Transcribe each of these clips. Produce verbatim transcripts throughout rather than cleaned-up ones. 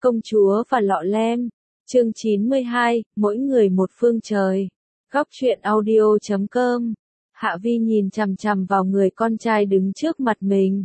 Công chúa và lọ lem. Chương chín mươi hai, mỗi người một phương trời. Góc truyện audio chấm com. Hạ Vi nhìn chằm chằm vào người con trai đứng trước mặt mình.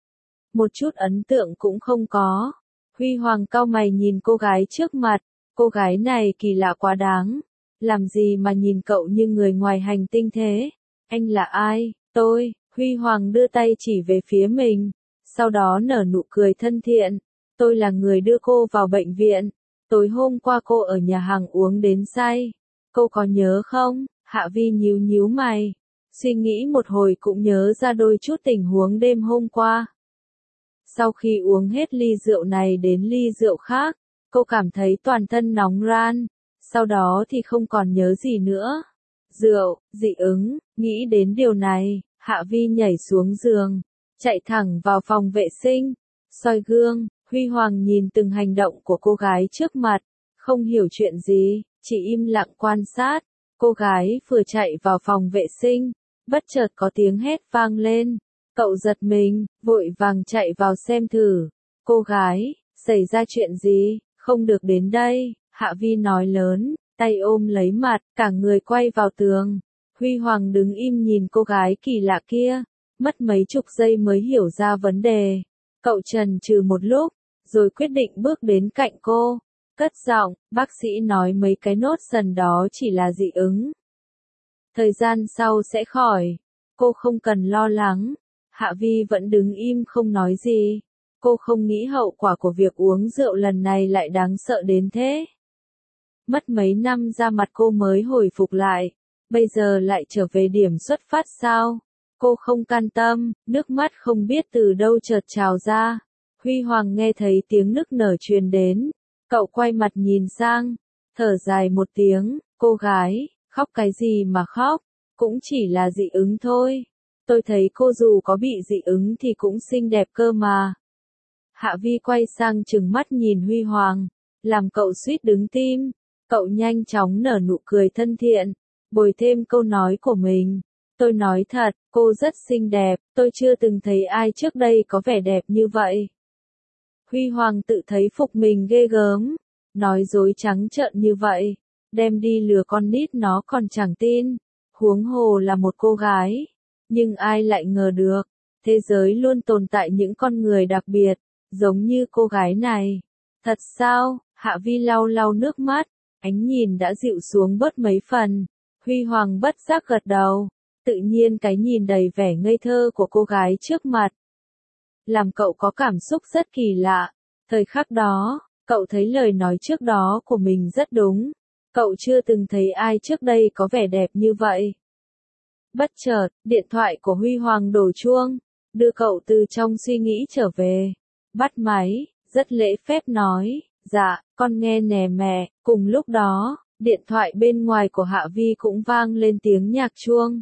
Một chút ấn tượng cũng không có. Huy Hoàng cau mày nhìn cô gái trước mặt. Cô gái này kỳ lạ quá đáng. Làm gì mà nhìn cậu như người ngoài hành tinh thế? Anh là ai? Tôi. Huy Hoàng đưa tay chỉ về phía mình. Sau đó nở nụ cười thân thiện. Tôi là người đưa cô vào bệnh viện. Tối hôm qua cô ở nhà hàng uống đến say. Cô có nhớ không? Hạ Vi nhíu nhíu mày. Suy nghĩ một hồi cũng nhớ ra đôi chút tình huống đêm hôm qua. Sau khi uống hết ly rượu này đến ly rượu khác, cô cảm thấy toàn thân nóng ran. Sau đó thì không còn nhớ gì nữa. Rượu, dị ứng, nghĩ đến điều này, Hạ Vi nhảy xuống giường, chạy thẳng vào phòng vệ sinh, soi gương. Huy Hoàng nhìn từng hành động của cô gái trước mặt, không hiểu chuyện gì, chỉ im lặng quan sát. Cô gái vừa chạy vào phòng vệ sinh, bất chợt có tiếng hét vang lên. Cậu giật mình, vội vàng chạy vào xem thử. Cô gái, xảy ra chuyện gì? Không được đến đây, Hạ Vi nói lớn, tay ôm lấy mặt, cả người quay vào tường. Huy Hoàng đứng im nhìn cô gái kỳ lạ kia, mất mấy chục giây mới hiểu ra vấn đề. Cậu chần chừ một lúc, rồi quyết định bước đến cạnh cô, cất giọng, bác sĩ nói mấy cái nốt sần đó chỉ là dị ứng. Thời gian sau sẽ khỏi, cô không cần lo lắng. Hạ Vi vẫn đứng im không nói gì. Cô không nghĩ hậu quả của việc uống rượu lần này lại đáng sợ đến thế. Mất mấy năm da mặt cô mới hồi phục lại, bây giờ lại trở về điểm xuất phát sao? Cô không can tâm, nước mắt không biết từ đâu chợt trào ra. Huy Hoàng nghe thấy tiếng nức nở truyền đến, cậu quay mặt nhìn sang, thở dài một tiếng, cô gái, khóc cái gì mà khóc, cũng chỉ là dị ứng thôi. Tôi thấy cô dù có bị dị ứng thì cũng xinh đẹp cơ mà. Hạ Vi quay sang trừng mắt nhìn Huy Hoàng, làm cậu suýt đứng tim. Cậu nhanh chóng nở nụ cười thân thiện, bồi thêm câu nói của mình. Tôi nói thật, cô rất xinh đẹp, tôi chưa từng thấy ai trước đây có vẻ đẹp như vậy. Huy Hoàng tự thấy phục mình ghê gớm, nói dối trắng trợn như vậy, đem đi lừa con nít nó còn chẳng tin, huống hồ là một cô gái. Nhưng ai lại ngờ được, thế giới luôn tồn tại những con người đặc biệt, giống như cô gái này. Thật sao? Hạ Vi lau lau nước mắt, ánh nhìn đã dịu xuống bớt mấy phần. Huy Hoàng bất giác gật đầu, tự nhiên cái nhìn đầy vẻ ngây thơ của cô gái trước mặt làm cậu có cảm xúc rất kỳ lạ. Thời khắc đó, cậu thấy lời nói trước đó của mình rất đúng. Cậu chưa từng thấy ai trước đây có vẻ đẹp như vậy. Bất chợt, điện thoại của Huy Hoàng đổ chuông, đưa cậu từ trong suy nghĩ trở về. Bắt máy, rất lễ phép nói, dạ, con nghe nè mẹ. Cùng lúc đó, điện thoại bên ngoài của Hạ Vi cũng vang lên tiếng nhạc chuông.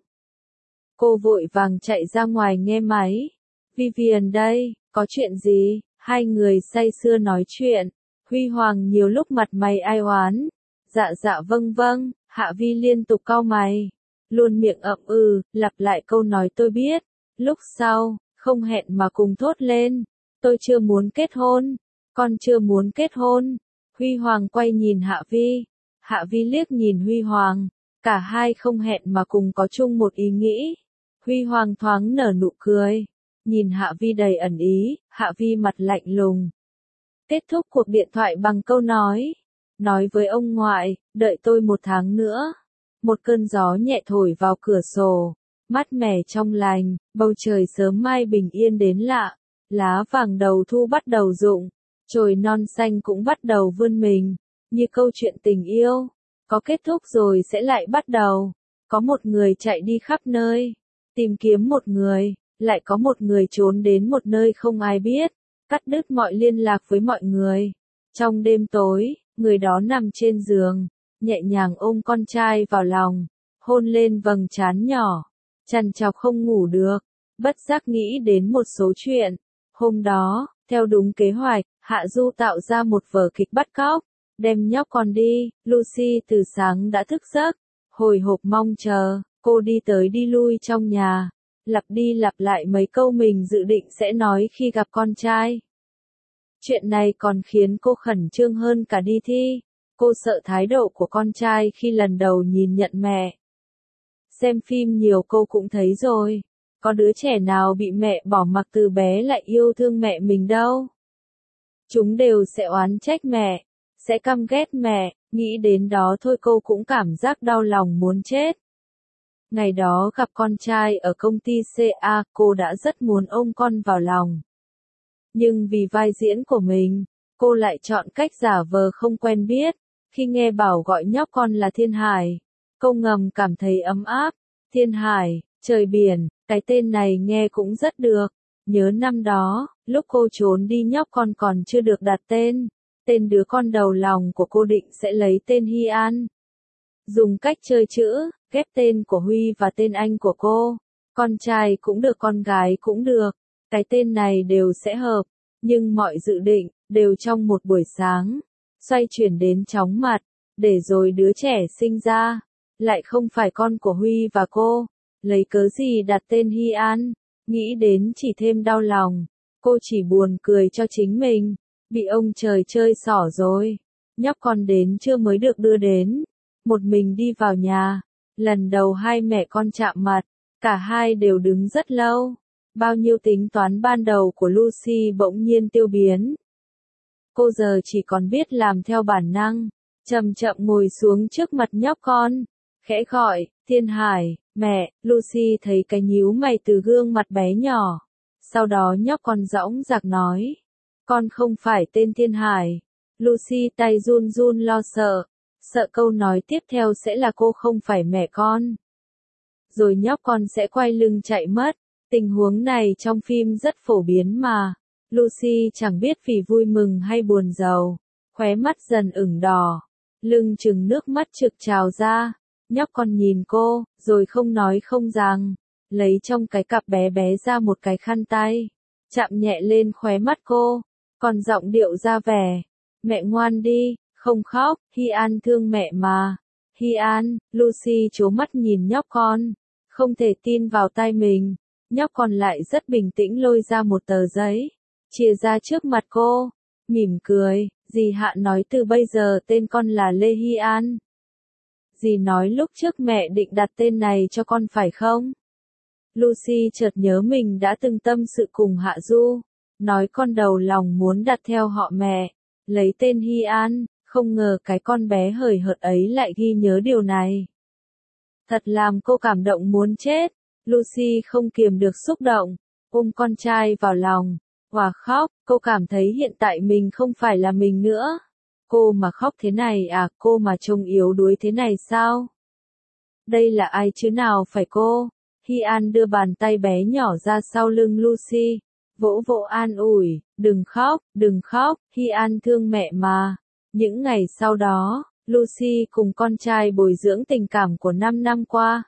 Cô vội vàng chạy ra ngoài nghe máy. Vivian đây, có chuyện gì? Hai người say sưa nói chuyện. Huy Hoàng nhiều lúc mặt mày ai oán. Dạ dạ vâng vâng, Hạ Vi liên tục cau mày. Luôn miệng ậm ừ, lặp lại câu nói tôi biết. Lúc sau, không hẹn mà cùng thốt lên. Tôi chưa muốn kết hôn. Con chưa muốn kết hôn. Huy Hoàng quay nhìn Hạ Vi. Hạ Vi liếc nhìn Huy Hoàng. Cả hai không hẹn mà cùng có chung một ý nghĩ. Huy Hoàng thoáng nở nụ cười. Nhìn Hạ Vi đầy ẩn ý, Hạ Vi mặt lạnh lùng. Kết thúc cuộc điện thoại bằng câu nói. Nói với ông ngoại, đợi tôi một tháng nữa. Một cơn gió nhẹ thổi vào cửa sổ, mát mẻ trong lành, bầu trời sớm mai bình yên đến lạ. Lá vàng đầu thu bắt đầu rụng, chồi non xanh cũng bắt đầu vươn mình. Như câu chuyện tình yêu, có kết thúc rồi sẽ lại bắt đầu. Có một người chạy đi khắp nơi, tìm kiếm một người. Lại có một người trốn đến một nơi không ai biết, cắt đứt mọi liên lạc với mọi người. Trong đêm tối, người đó nằm trên giường, nhẹ nhàng ôm con trai vào lòng, hôn lên vầng trán nhỏ, trằn trọc không ngủ được, bất giác nghĩ đến một số chuyện. Hôm đó, theo đúng kế hoạch, Hạ Du tạo ra một vở kịch bắt cóc, đem nhóc con đi. Lucy từ sáng đã thức giấc, hồi hộp mong chờ, cô đi tới đi lui trong nhà. Lặp đi lặp lại mấy câu mình dự định sẽ nói khi gặp con trai. Chuyện này còn khiến cô khẩn trương hơn cả đi thi. Cô sợ thái độ của con trai khi lần đầu nhìn nhận mẹ. Xem phim nhiều cô cũng thấy rồi. Có đứa trẻ nào bị mẹ bỏ mặc từ bé lại yêu thương mẹ mình đâu. Chúng đều sẽ oán trách mẹ, sẽ căm ghét mẹ, nghĩ đến đó thôi cô cũng cảm giác đau lòng muốn chết. Ngày đó gặp con trai ở công ty xê a, cô đã rất muốn ôm con vào lòng. Nhưng vì vai diễn của mình, cô lại chọn cách giả vờ không quen biết. Khi nghe bảo gọi nhóc con là Thiên Hải, cô ngầm cảm thấy ấm áp. Thiên Hải, trời biển, cái tên này nghe cũng rất được. Nhớ năm đó, lúc cô trốn đi nhóc con còn chưa được đặt tên. Tên đứa con đầu lòng của cô định sẽ lấy tên Hy An. Dùng cách chơi chữ, ghép tên của Huy và tên anh của cô. Con trai cũng được con gái cũng được. Cái tên này đều sẽ hợp. Nhưng mọi dự định, đều trong một buổi sáng. Xoay chuyển đến chóng mặt. Để rồi đứa trẻ sinh ra. Lại không phải con của Huy và cô. Lấy cớ gì đặt tên Hy An. Nghĩ đến chỉ thêm đau lòng. Cô chỉ buồn cười cho chính mình. Bị ông trời chơi xỏ rồi. Nhóc con đến trưa mới được đưa đến. Một mình đi vào nhà. Lần đầu hai mẹ con chạm mặt. Cả hai đều đứng rất lâu. Bao nhiêu tính toán ban đầu của Lucy bỗng nhiên tiêu biến. Cô giờ chỉ còn biết làm theo bản năng. Chậm chậm ngồi xuống trước mặt nhóc con. Khẽ gọi, Thiên Hải, mẹ. Lucy thấy cái nhíu mày từ gương mặt bé nhỏ. Sau đó nhóc con dõng dạc nói. Con không phải tên Thiên Hải. Lucy tay run run lo sợ. Sợ câu nói tiếp theo sẽ là cô không phải mẹ con. Rồi nhóc con sẽ quay lưng chạy mất. Tình huống này trong phim rất phổ biến mà. Lucy chẳng biết vì vui mừng hay buồn rầu. Khóe mắt dần ửng đỏ. Lưng chừng nước mắt trực trào ra. Nhóc con nhìn cô, rồi không nói không rằng. Lấy trong cái cặp bé bé ra một cái khăn tay. Chạm nhẹ lên khóe mắt cô. Còn giọng điệu ra vẻ. Mẹ ngoan đi, không khóc, Hy An thương mẹ mà. Hy An, Lucy trố mắt nhìn nhóc con. Không thể tin vào tai mình. Nhóc con lại rất bình tĩnh lôi ra một tờ giấy. Chia ra trước mặt cô. Mỉm cười, dì Hạ nói từ bây giờ tên con là Lê Hy An. Dì nói lúc trước mẹ định đặt tên này cho con phải không? Lucy chợt nhớ mình đã từng tâm sự cùng Hạ Du. Nói con đầu lòng muốn đặt theo họ mẹ. Lấy tên Hy An, không ngờ cái con bé hời hợt ấy lại ghi nhớ điều này. Thật làm cô cảm động muốn chết. Lucy không kiềm được xúc động, ôm con trai vào lòng, hòa khóc. Cô cảm thấy hiện tại mình không phải là mình nữa. Cô mà khóc thế này à, cô mà trông yếu đuối thế này sao? Đây là ai chứ nào phải cô? Hy An đưa bàn tay bé nhỏ ra sau lưng Lucy, vỗ vỗ an ủi, đừng khóc, đừng khóc, Hy An thương mẹ mà. Những ngày sau đó, Lucy cùng con trai bồi dưỡng tình cảm của năm năm qua.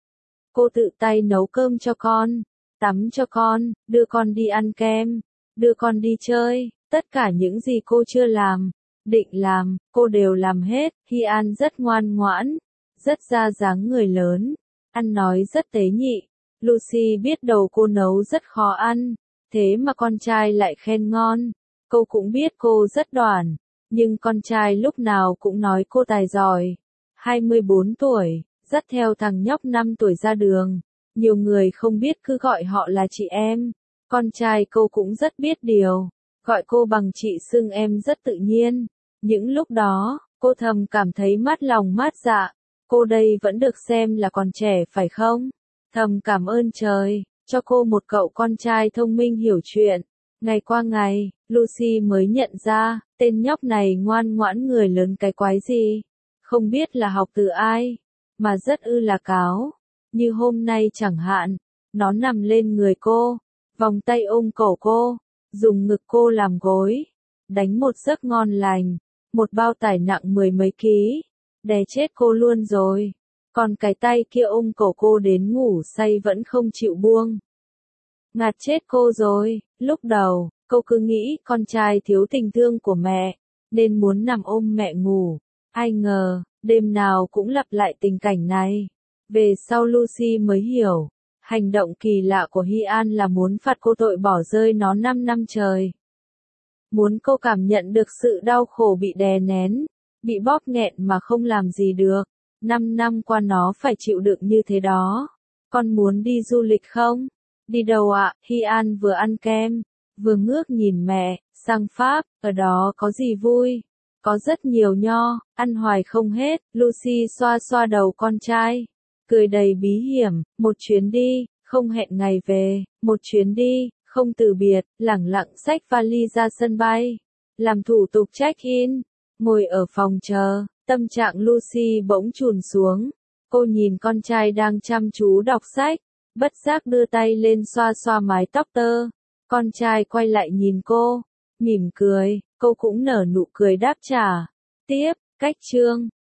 Cô tự tay nấu cơm cho con, tắm cho con, đưa con đi ăn kem, đưa con đi chơi, tất cả những gì cô chưa làm, định làm, cô đều làm hết. Hy An rất ngoan ngoãn, rất ra dáng người lớn, ăn nói rất tế nhị. Lucy biết đầu cô nấu rất khó ăn, thế mà con trai lại khen ngon. Cô cũng biết cô rất đoản, nhưng con trai lúc nào cũng nói cô tài giỏi. hai mươi bốn tuổi, dắt theo thằng nhóc năm tuổi ra đường. Nhiều người không biết cứ gọi họ là chị em. Con trai cô cũng rất biết điều, gọi cô bằng chị xưng em rất tự nhiên. Những lúc đó, cô thầm cảm thấy mát lòng mát dạ. Cô đây vẫn được xem là còn trẻ phải không? Thầm cảm ơn trời, cho cô một cậu con trai thông minh hiểu chuyện. Ngày qua ngày, Lucy mới nhận ra, tên nhóc này ngoan ngoãn người lớn cái quái gì. Không biết là học từ ai, mà rất ư là cáo. Như hôm nay chẳng hạn, nó nằm lên người cô, vòng tay ôm cổ cô, dùng ngực cô làm gối, đánh một giấc ngon lành, một bao tải nặng mười mấy ký, đè chết cô luôn rồi. Còn cái tay kia ôm cổ cô đến ngủ say vẫn không chịu buông. Ngạt chết cô rồi. Lúc đầu, cô cứ nghĩ con trai thiếu tình thương của mẹ, nên muốn nằm ôm mẹ ngủ. Ai ngờ, đêm nào cũng lặp lại tình cảnh này. Về sau Lucy mới hiểu, hành động kỳ lạ của Hy An là muốn phạt cô tội bỏ rơi nó năm năm trời. muốn cô cảm nhận được sự đau khổ bị đè nén, bị bóp nghẹn mà không làm gì được. Năm năm qua nó phải chịu đựng như thế đó. Con muốn đi du lịch không? Đi đâu ạ? Hy An vừa ăn kem, vừa ngước nhìn mẹ, sang Pháp, ở đó có gì vui? Có rất nhiều nho, ăn hoài không hết. Lucy xoa xoa đầu con trai, cười đầy bí hiểm, một chuyến đi, không hẹn ngày về, một chuyến đi, không từ biệt, lẳng lặng xách vali ra sân bay, làm thủ tục check-in, ngồi ở phòng chờ, tâm trạng Lucy bỗng chùn xuống. Cô nhìn con trai đang chăm chú đọc sách, bất giác đưa tay lên xoa xoa mái tóc tơ. Con trai quay lại nhìn cô, mỉm cười, cô cũng nở nụ cười đáp trả. Tiếp, cách chương